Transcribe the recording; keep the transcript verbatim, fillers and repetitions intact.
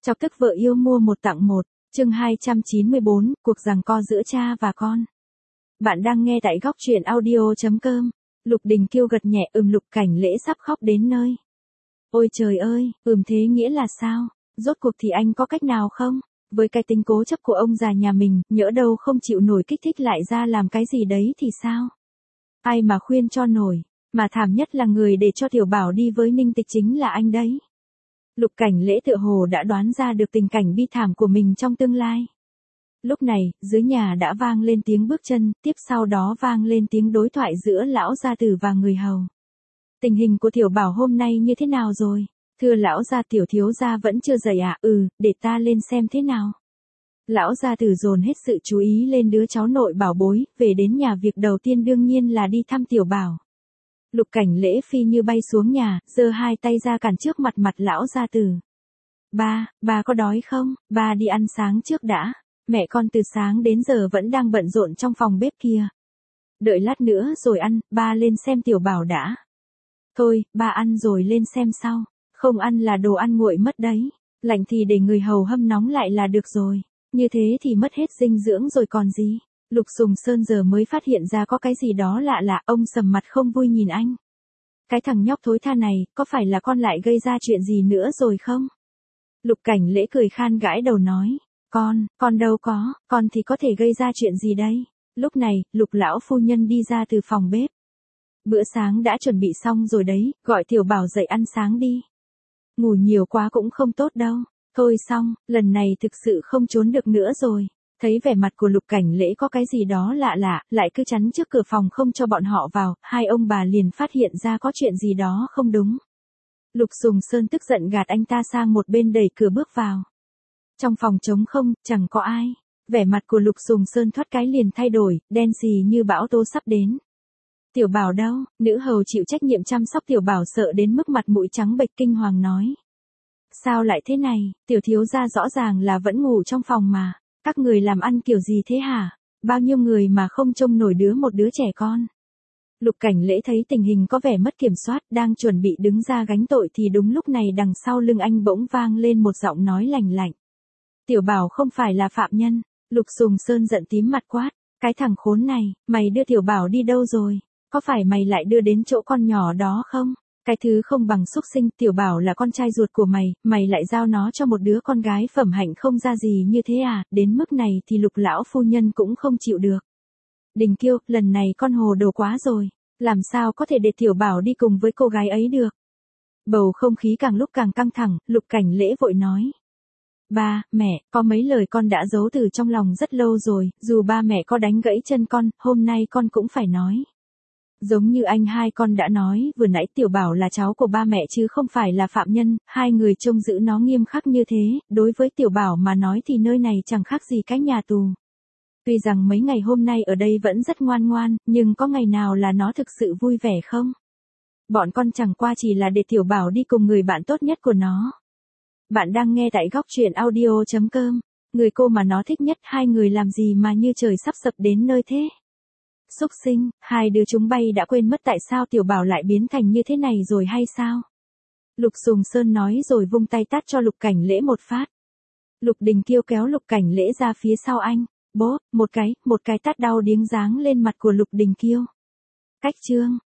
Chọc tức vợ yêu mua một tặng một, chương hai trăm chín mươi bốn, cuộc giằng co giữa cha và con. Bạn đang nghe tại góc truyện audio chấm com. Lục Đình Kiêu gật nhẹ, ừm. Lục Cảnh Lễ sắp khóc đến nơi. Ôi trời ơi, ừm thế nghĩa là sao? Rốt cuộc thì anh có cách nào không? Với cái tính cố chấp của ông già nhà mình, nhỡ đâu không chịu nổi kích thích lại ra làm cái gì đấy thì sao? Ai mà khuyên cho nổi, mà thảm nhất là người để cho Tiểu Bảo đi với Ninh Tịch chính là anh đấy. Lục Cảnh Lễ tựa hồ đã đoán ra được tình cảnh bi thảm của mình trong tương lai. Lúc này, dưới nhà đã vang lên tiếng bước chân, tiếp sau đó vang lên tiếng đối thoại giữa lão gia tử và người hầu. Tình hình của Tiểu Bảo hôm nay như thế nào rồi? Thưa lão gia, tiểu thiếu gia vẫn chưa dậy à? Ừ, để ta lên xem thế nào. Lão gia tử dồn hết sự chú ý lên đứa cháu nội bảo bối, về đến nhà việc đầu tiên đương nhiên là đi thăm Tiểu Bảo. Lục Cảnh Lễ phi như bay xuống nhà, giơ hai tay ra cản trước mặt mặt lão gia tử. Ba, ba có đói không? Ba đi ăn sáng trước đã. Mẹ con từ sáng đến giờ vẫn đang bận rộn trong phòng bếp kia. Đợi lát nữa rồi ăn, ba lên xem Tiểu Bảo đã. Thôi, ba ăn rồi lên xem sau. Không ăn là đồ ăn nguội mất đấy. Lạnh thì để người hầu hâm nóng lại là được rồi. Như thế thì mất hết dinh dưỡng rồi còn gì. Lục Sùng Sơn giờ mới phát hiện ra có cái gì đó lạ lạ, ông sầm mặt không vui nhìn anh. Cái thằng nhóc thối tha này, có phải là con lại gây ra chuyện gì nữa rồi không? Lục Cảnh Lễ cười khan gãi đầu nói, con, con đâu có, con thì có thể gây ra chuyện gì đây? Lúc này, Lục lão phu nhân đi ra từ phòng bếp. Bữa sáng đã chuẩn bị xong rồi đấy, gọi Tiểu Bảo dậy ăn sáng đi. Ngủ nhiều quá cũng không tốt đâu. Thôi xong, lần này thực sự không trốn được nữa rồi. Thấy vẻ mặt của Lục Cảnh Lễ có cái gì đó lạ lạ, lại cứ chắn trước cửa phòng không cho bọn họ vào, hai ông bà liền phát hiện ra có chuyện gì đó không đúng. Lục Sùng Sơn tức giận gạt anh ta sang một bên, đẩy cửa bước vào. Trong phòng trống không, chẳng có ai. Vẻ mặt của Lục Sùng Sơn thoát cái liền thay đổi, đen xì như bão tố sắp đến. Tiểu Bảo đâu? Nữ hầu chịu trách nhiệm chăm sóc Tiểu Bảo sợ đến mức mặt mũi trắng bệch kinh hoàng nói. Sao lại thế này? Tiểu thiếu gia rõ ràng là vẫn ngủ trong phòng mà. Các người làm ăn kiểu gì thế hả? Bao nhiêu người mà không trông nổi đứa một đứa trẻ con. Lục Cảnh Lễ thấy tình hình có vẻ mất kiểm soát, đang chuẩn bị đứng ra gánh tội thì đúng lúc này đằng sau lưng anh bỗng vang lên một giọng nói lành lạnh. Tiểu Bảo không phải là phạm nhân. Lục Sùng Sơn giận tím mặt quát. Cái thằng khốn này, mày đưa Tiểu Bảo đi đâu rồi? Có phải mày lại đưa đến chỗ con nhỏ đó không? Cái thứ không bằng xúc sinh, Tiểu Bảo là con trai ruột của mày, mày lại giao nó cho một đứa con gái phẩm hạnh không ra gì như thế à? Đến mức này thì Lục lão phu nhân cũng không chịu được. Đình Kiêu, lần này con hồ đồ quá rồi. Làm sao có thể để Tiểu Bảo đi cùng với cô gái ấy được? Bầu không khí càng lúc càng căng thẳng, Lục Cảnh Lễ vội nói. Ba, mẹ, có mấy lời con đã giấu từ trong lòng rất lâu rồi, dù ba mẹ có đánh gãy chân con, hôm nay con cũng phải nói. Giống như anh hai con đã nói, vừa nãy Tiểu Bảo là cháu của ba mẹ chứ không phải là phạm nhân, hai người trông giữ nó nghiêm khắc như thế, đối với Tiểu Bảo mà nói thì nơi này chẳng khác gì cái nhà tù. Tuy rằng mấy ngày hôm nay ở đây vẫn rất ngoan ngoan, nhưng có ngày nào là nó thực sự vui vẻ không? Bọn con chẳng qua chỉ là để Tiểu Bảo đi cùng người bạn tốt nhất của nó. Bạn đang nghe tại góc truyện audio chấm com, người cô mà nó thích nhất, hai người làm gì mà như trời sắp sập đến nơi thế? Xúc sinh, hai đứa chúng bay đã quên mất tại sao Tiểu Bảo lại biến thành như thế này rồi hay sao? Lục Sùng Sơn nói rồi vung tay tát cho Lục Cảnh Lễ một phát. Lục Đình Kiêu kéo Lục Cảnh Lễ ra phía sau anh, bố, một cái, một cái tát đau điếng giáng lên mặt của Lục Đình Kiêu. Cách chương,